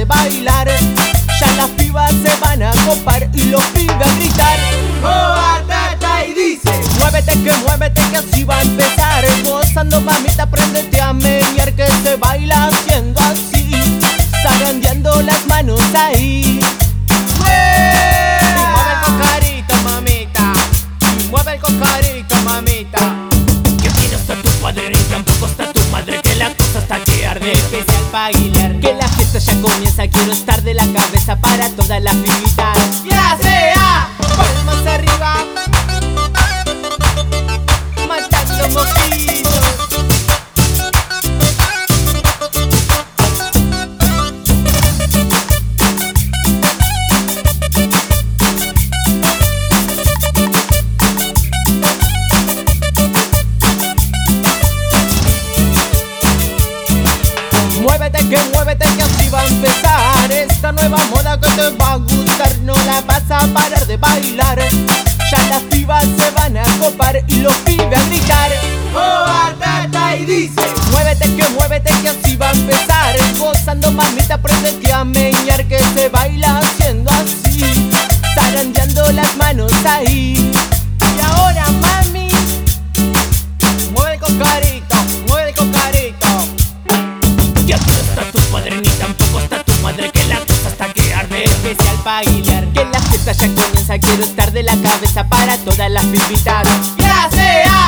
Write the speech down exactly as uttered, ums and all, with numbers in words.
bailar. Ya las pibas se van a copar y los pibes a gritar. Coatata y dice: muévete que muévete que así va a empezar. Gozando mamita, préndete a menear que se baila haciendo así, zarandeando las manos ahí. Mueve el cocarito, mamita. Mueve el cocarito, mamita. Que aquí no está tu padre ni tampoco está tu madre, que la cosa está que arde. Empieza a bailar, Que la fiesta ya comienza, quiero estar de la cabeza para todas las pibitas. ya sea Palmas arriba, matando mojitos. Muévete que muévete que así va a empezar esta nueva moda que te va a gustar. No la vas a parar de bailar. Ya las pibas se van a copar y los pibes a gritar. Coatata y dice: Muévete que muévete que así va a empezar. Gozando mamita, préndete a menear que se baila haciendo así, zarandeando las manos ahí. Y ahora mami, mueve el cocarito, mueve el cocarito. Que aquí no está tu padre ni tampoco está tu madre, que la cosa está que arde. Empieza a bailar, Que la fiesta ya comienza, quiero estar de la cabeza para todas las pibitas. ya sea